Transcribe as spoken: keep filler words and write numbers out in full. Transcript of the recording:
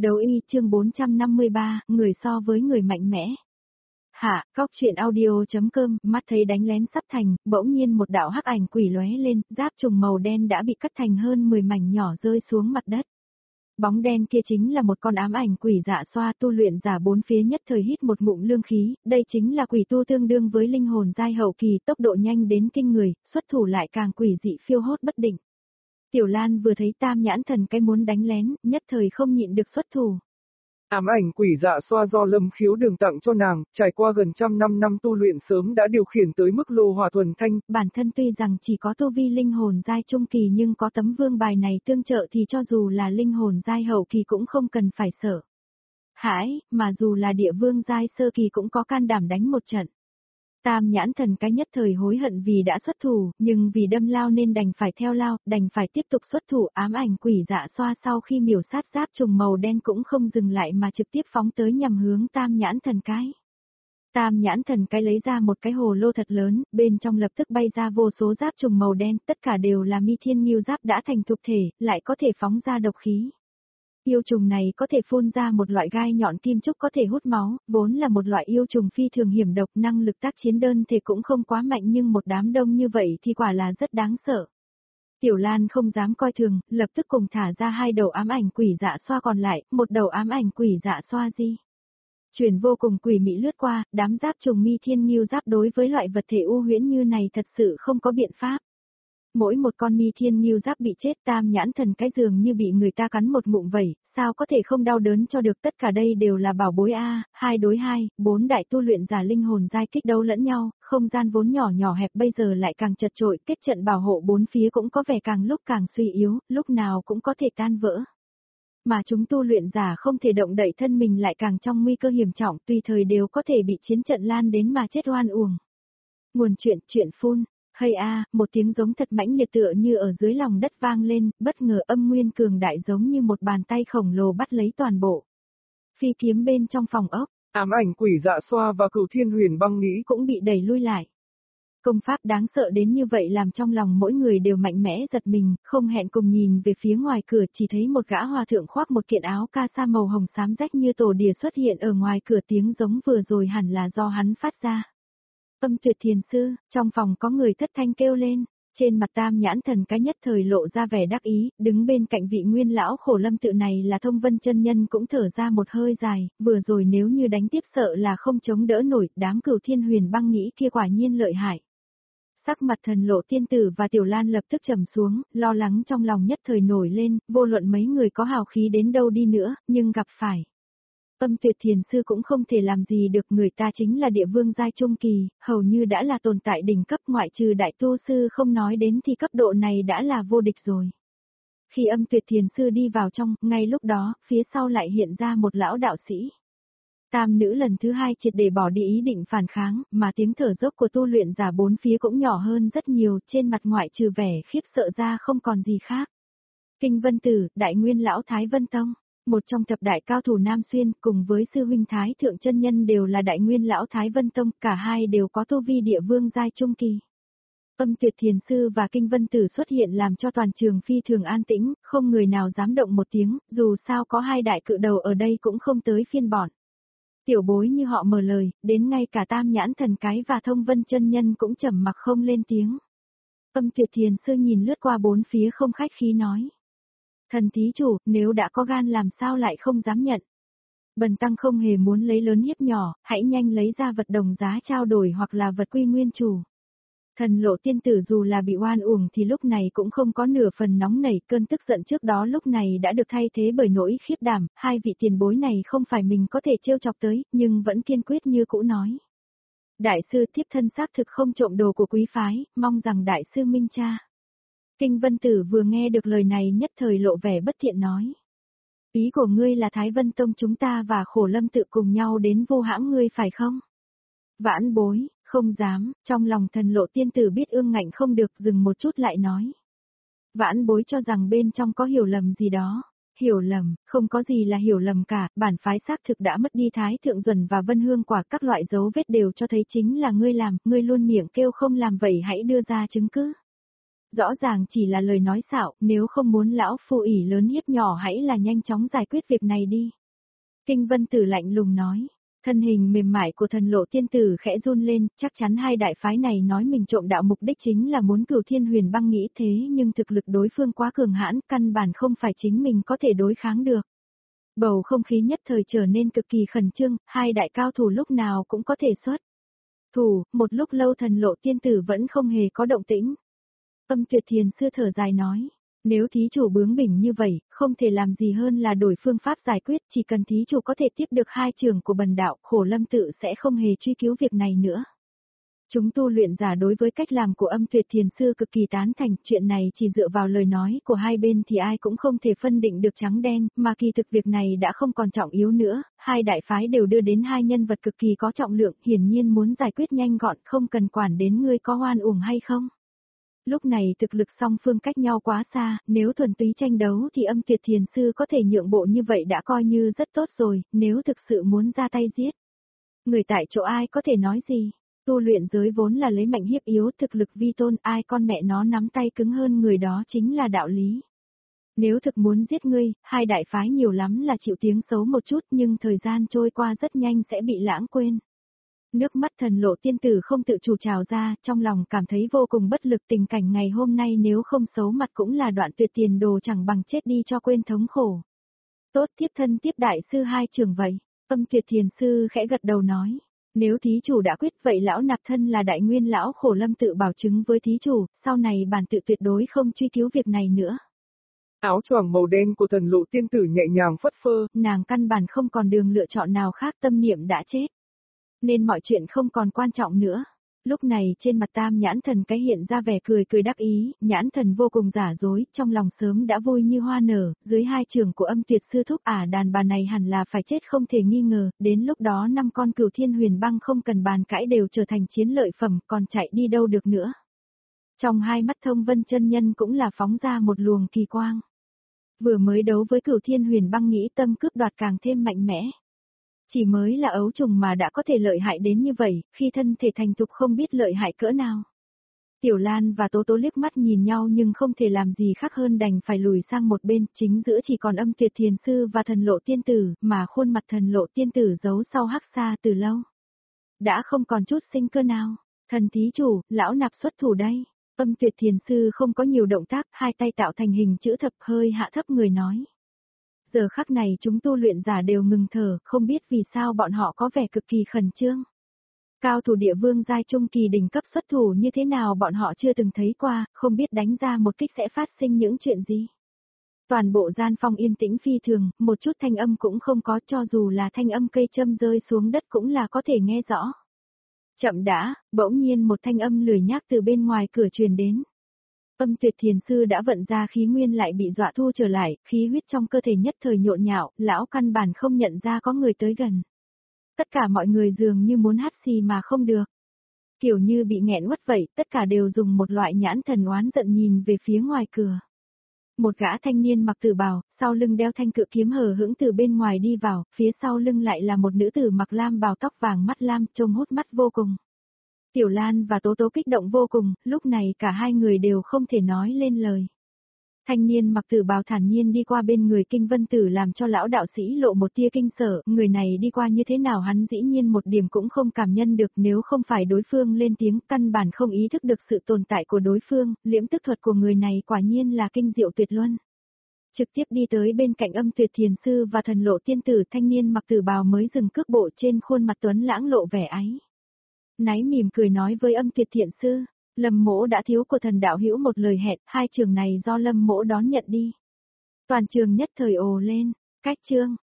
Đấu y chương bốn trăm năm mươi ba, người so với người mạnh mẽ. Hạ, góc truyện audio.com, mắt thấy đánh lén sắp thành, bỗng nhiên một đạo hắc ảnh quỷ lóe lên, giáp trùng màu đen đã bị cắt thành hơn mười mảnh nhỏ rơi xuống mặt đất. Bóng đen kia chính là một con ám ảnh quỷ dạ xoa, tu luyện giả bốn phía nhất thời hít một ngụm lương khí, đây chính là quỷ tu tương đương với linh hồn giai hậu kỳ, tốc độ nhanh đến kinh người, xuất thủ lại càng quỷ dị phiêu hốt bất định. Tiểu Lan vừa thấy tam nhãn thần cái muốn đánh lén, nhất thời không nhịn được xuất thủ. Ám ảnh quỷ dạ xoa do Lâm Khiếu Đường tặng cho nàng, trải qua gần trăm năm năm tu luyện sớm đã điều khiển tới mức lô hỏa thuần thanh. Bản thân tuy rằng chỉ có tu vi linh hồn giai trung kỳ nhưng có tấm vương bài này tương trợ thì cho dù là linh hồn giai hậu kỳ cũng không cần phải sợ. Hãi, mà dù là địa vương giai sơ kỳ cũng có can đảm đánh một trận. Tam nhãn thần cái nhất thời hối hận vì đã xuất thủ, nhưng vì đâm lao nên đành phải theo lao, đành phải tiếp tục xuất thủ. Ám ảnh quỷ dạ xoa sau khi miểu sát giáp trùng màu đen cũng không dừng lại mà trực tiếp phóng tới nhằm hướng tam nhãn thần cái. Tam nhãn thần cái lấy ra một cái hồ lô thật lớn, bên trong lập tức bay ra vô số giáp trùng màu đen, tất cả đều là mi thiên nghiêu giáp đã thành thục thể, lại có thể phóng ra độc khí. Yêu trùng này có thể phun ra một loại gai nhọn kim trúc có thể hút máu, vốn là một loại yêu trùng phi thường hiểm độc, năng lực tác chiến đơn thể cũng không quá mạnh nhưng một đám đông như vậy thì quả là rất đáng sợ. Tiểu Lan không dám coi thường, lập tức cùng thả ra hai đầu ám ảnh quỷ dạ xoa còn lại, một đầu ám ảnh quỷ dạ xoa di. Chuyển vô cùng quỷ mị lướt qua, đám giáp trùng mi thiên nghiêu giáp đối với loại vật thể u huyễn như này thật sự không có biện pháp. Mỗi một con mi thiên nghiêu giáp bị chết tam nhãn thần cái giường như bị người ta cắn một ngụm vẩy, sao có thể không đau đớn cho được, tất cả đây đều là bảo bối a, hai đối hai, bốn đại tu luyện giả linh hồn giai kích đấu lẫn nhau, không gian vốn nhỏ nhỏ hẹp bây giờ lại càng chật chội, kết trận bảo hộ bốn phía cũng có vẻ càng lúc càng suy yếu, lúc nào cũng có thể tan vỡ. Mà chúng tu luyện giả không thể động đậy thân mình lại càng trong nguy cơ hiểm trọng, tùy thời đều có thể bị chiến trận lan đến mà chết oan uổng. Nguồn chuyện, chuyện phun. Hay a, một tiếng giống thật mãnh liệt tựa như ở dưới lòng đất vang lên, bất ngờ âm nguyên cường đại giống như một bàn tay khổng lồ bắt lấy toàn bộ. Phi kiếm bên trong phòng ốc, ám ảnh quỷ dạ xoa và Cửu Thiên Huyền Băng Nghĩ cũng bị đẩy lui lại. Công pháp đáng sợ đến như vậy làm trong lòng mỗi người đều mạnh mẽ giật mình, không hẹn cùng nhìn về phía ngoài cửa chỉ thấy một gã hòa thượng khoác một kiện áo ca sa màu hồng xám rách như tổ đỉa xuất hiện ở ngoài cửa, tiếng giống vừa rồi hẳn là do hắn phát ra. Âm Tuyệt Thiền Sư, trong phòng có người thất thanh kêu lên, trên mặt tam nhãn thần cái nhất thời lộ ra vẻ đắc ý, đứng bên cạnh vị nguyên lão Khổ Lâm tự này là Thông Vân chân nhân cũng thở ra một hơi dài, vừa rồi nếu như đánh tiếp sợ là không chống đỡ nổi, đám Cửu Thiên Huyền Băng Nghĩ kia quả nhiên lợi hại. Sắc mặt Thần Lộ Tiên Tử và Tiểu Lan lập tức trầm xuống, lo lắng trong lòng nhất thời nổi lên, vô luận mấy người có hào khí đến đâu đi nữa, nhưng gặp phải Âm Tuyệt Thiền Sư cũng không thể làm gì được, người ta chính là địa vương giai trung kỳ, hầu như đã là tồn tại đỉnh cấp, ngoại trừ đại tu sư không nói đến thì cấp độ này đã là vô địch rồi. Khi Âm Tuyệt Thiền Sư đi vào trong, ngay lúc đó, phía sau lại hiện ra một lão đạo sĩ. Tam nữ lần thứ hai triệt để bỏ đi ý định phản kháng, mà tiếng thở dốc của tu luyện giả bốn phía cũng nhỏ hơn rất nhiều, trên mặt ngoại trừ vẻ khiếp sợ ra không còn gì khác. Kinh Vân Tử, Đại Nguyên Lão Thái Vân Tông, một trong thập đại cao thủ Nam Xuyên, cùng với sư huynh Thái Thượng chân nhân đều là Đại Nguyên Lão Thái Vân Tông, cả hai đều có tu vi địa vương giai trung kỳ. Âm Tuyệt Thiền Sư và Kinh Vân Tử xuất hiện làm cho toàn trường phi thường an tĩnh, không người nào dám động một tiếng, dù sao có hai đại cự đầu ở đây cũng không tới phiên bọn. Tiểu bối như họ mở lời, đến ngay cả tam nhãn thần cái và Thông Vân chân nhân cũng trầm mặc không lên tiếng. Âm Tuyệt Thiền Sư nhìn lướt qua bốn phía không khách khí nói. Thần thí chủ, nếu đã có gan làm sao lại không dám nhận. Bần tăng không hề muốn lấy lớn hiếp nhỏ, hãy nhanh lấy ra vật đồng giá trao đổi hoặc là vật quy nguyên chủ. Thần Lộ Tiên Tử dù là bị oan uổng thì lúc này cũng không có nửa phần nóng nảy, cơn tức giận trước đó lúc này đã được thay thế bởi nỗi khiếp đảm, hai vị tiền bối này không phải mình có thể trêu chọc tới, nhưng vẫn kiên quyết như cũ nói. Đại sư thiếp thân xác thực không trộm đồ của quý phái, mong rằng đại sư minh tra. Kinh Vân Tử vừa nghe được lời này nhất thời lộ vẻ bất thiện nói. Ý của ngươi là Thái Vân Tông chúng ta và Khổ Lâm tự cùng nhau đến vô hãng ngươi phải không? Vãn bối, không dám, trong lòng Thần Lộ Tiên Tử biết ương ngạnh không được, dừng một chút lại nói. Vãn bối cho rằng bên trong có hiểu lầm gì đó. Hiểu lầm, không có gì là hiểu lầm cả, bản phái xác thực đã mất đi Thái Thượng Duẩn và Vân Hương Quả, các loại dấu vết đều cho thấy chính là ngươi làm, ngươi luôn miệng kêu không làm vậy hãy đưa ra chứng cứ. Rõ ràng chỉ là lời nói xạo, nếu không muốn lão phu ỷ lớn hiếp nhỏ hãy là nhanh chóng giải quyết việc này đi. Kinh Vân Tử lạnh lùng nói, thân hình mềm mại của thần lộ tiên tử khẽ run lên, chắc chắn hai đại phái này nói mình trộm đạo mục đích chính là muốn Cửu Thiên Huyền Băng nghĩ thế nhưng thực lực đối phương quá cường hãn, căn bản không phải chính mình có thể đối kháng được. Bầu không khí nhất thời trở nên cực kỳ khẩn trương, hai đại cao thủ lúc nào cũng có thể xuất thủ, một lúc lâu thần lộ tiên tử vẫn không hề có động tĩnh. Âm Tuyệt Thiền sư thở dài nói, nếu thí chủ bướng bỉnh như vậy, không thể làm gì hơn là đổi phương pháp giải quyết, chỉ cần thí chủ có thể tiếp được hai trường của bần đạo, Khổ Lâm tự sẽ không hề truy cứu việc này nữa. Chúng tu luyện giả đối với cách làm của Âm Tuyệt Thiền sư cực kỳ tán thành, chuyện này chỉ dựa vào lời nói của hai bên thì ai cũng không thể phân định được trắng đen, mà kỳ thực việc này đã không còn trọng yếu nữa, hai đại phái đều đưa đến hai nhân vật cực kỳ có trọng lượng, hiển nhiên muốn giải quyết nhanh gọn, không cần quản đến ngươi có oan uổng hay không. Lúc này thực lực song phương cách nhau quá xa, nếu thuần túy tranh đấu thì Âm Tuyệt Thiền sư có thể nhượng bộ như vậy đã coi như rất tốt rồi, nếu thực sự muốn ra tay giết. Người tại chỗ ai có thể nói gì? Tu luyện giới vốn là lấy mạnh hiếp yếu, thực lực vi tôn, ai con mẹ nó nắm tay cứng hơn người đó chính là đạo lý. Nếu thực muốn giết ngươi, hai đại phái nhiều lắm là chịu tiếng xấu một chút nhưng thời gian trôi qua rất nhanh sẽ bị lãng quên. Nước mắt thần lộ tiên tử không tự chủ trào ra, trong lòng cảm thấy vô cùng bất lực, tình cảnh ngày hôm nay nếu không xấu mặt cũng là đoạn tuyệt tiền đồ chẳng bằng chết đi cho quên thống khổ. Tốt, tiếp thân tiếp đại sư hai trường vậy. Âm Tuyệt Thiền sư khẽ gật đầu nói, nếu thí chủ đã quyết vậy lão nạp thân là đại nguyên lão Khổ Lâm tự bảo chứng với thí chủ, sau này bản tự tuyệt đối không truy cứu việc này nữa. Áo choàng màu đen của thần lộ tiên tử nhẹ nhàng phất phơ, nàng căn bản không còn đường lựa chọn nào khác, tâm niệm đã chết. Nên mọi chuyện không còn quan trọng nữa. Lúc này trên mặt Tam Nhãn Thần cái hiện ra vẻ cười cười đắc ý, Nhãn Thần vô cùng giả dối, trong lòng sớm đã vui như hoa nở, dưới hai trường của Âm Tuyệt sư thúc ả đàn bà này hẳn là phải chết không thể nghi ngờ, đến lúc đó năm con Cửu Thiên Huyền Băng không cần bàn cãi đều trở thành chiến lợi phẩm, còn chạy đi đâu được nữa. Trong hai mắt Thông Vân chân nhân cũng là phóng ra một luồng kỳ quang. Vừa mới đấu với Cửu Thiên Huyền Băng nghĩ tâm cướp đoạt càng thêm mạnh mẽ. Chỉ mới là ấu trùng mà đã có thể lợi hại đến như vậy, khi thân thể thành thục không biết lợi hại cỡ nào. Tiểu Lan và Tố Tố liếc mắt nhìn nhau nhưng không thể làm gì khác hơn đành phải lùi sang một bên, chính giữa chỉ còn Âm Tuyệt Thiền sư và thần lộ tiên tử, mà khuôn mặt thần lộ tiên tử giấu sau hắc xa từ lâu. Đã không còn chút sinh cơ nào, thần thí chủ, lão nạp xuất thủ đây. Âm Tuyệt Thiền sư không có nhiều động tác, hai tay tạo thành hình chữ thập hơi hạ thấp người nói. Giờ khắc này chúng tu luyện giả đều ngừng thở, không biết vì sao bọn họ có vẻ cực kỳ khẩn trương. Cao thủ địa vương giai trung kỳ đỉnh cấp xuất thủ như thế nào bọn họ chưa từng thấy qua, không biết đánh ra một kích sẽ phát sinh những chuyện gì. Toàn bộ gian phòng yên tĩnh phi thường, một chút thanh âm cũng không có, cho dù là thanh âm cây châm rơi xuống đất cũng là có thể nghe rõ. Chậm đã, bỗng nhiên một thanh âm lười nhác từ bên ngoài cửa truyền đến. Âm Tuyệt Thiền sư đã vận ra khí nguyên lại bị dọa thu trở lại, khí huyết trong cơ thể nhất thời nhộn nhạo, lão căn bản không nhận ra có người tới gần. Tất cả mọi người dường như muốn hắt xì mà không được. Kiểu như bị nghẹn uất vậy, tất cả đều dùng một loại nhãn thần oán giận nhìn về phía ngoài cửa. Một gã thanh niên mặc tử bào, sau lưng đeo thanh cự kiếm hờ hững từ bên ngoài đi vào, phía sau lưng lại là một nữ tử mặc lam bào tóc vàng mắt lam, trông hút mắt vô cùng. Tiểu Lan và Tố Tố kích động vô cùng, lúc này cả hai người đều không thể nói lên lời. Thanh niên mặc tử bào thản nhiên đi qua bên người Kinh Vân Tử làm cho lão đạo sĩ lộ một tia kinh sợ, người này đi qua như thế nào hắn dĩ nhiên một điểm cũng không cảm nhận được, nếu không phải đối phương lên tiếng căn bản không ý thức được sự tồn tại của đối phương, liễm tức thuật của người này quả nhiên là kinh diệu tuyệt luân. Trực tiếp đi tới bên cạnh Âm Tuyệt Thiền sư và thần lộ tiên tử, thanh niên mặc tử bào mới dừng cước bộ, trên khuôn mặt tuấn lãng lộ vẻ áy náy mỉm cười nói với Âm Tuyệt Thiện sư, Lâm Mỗ đã thiếu của thần đạo hữu một lời hẹn, hai trường này do Lâm Mỗ đón nhận đi. Toàn trường nhất thời ồ lên, cách chương.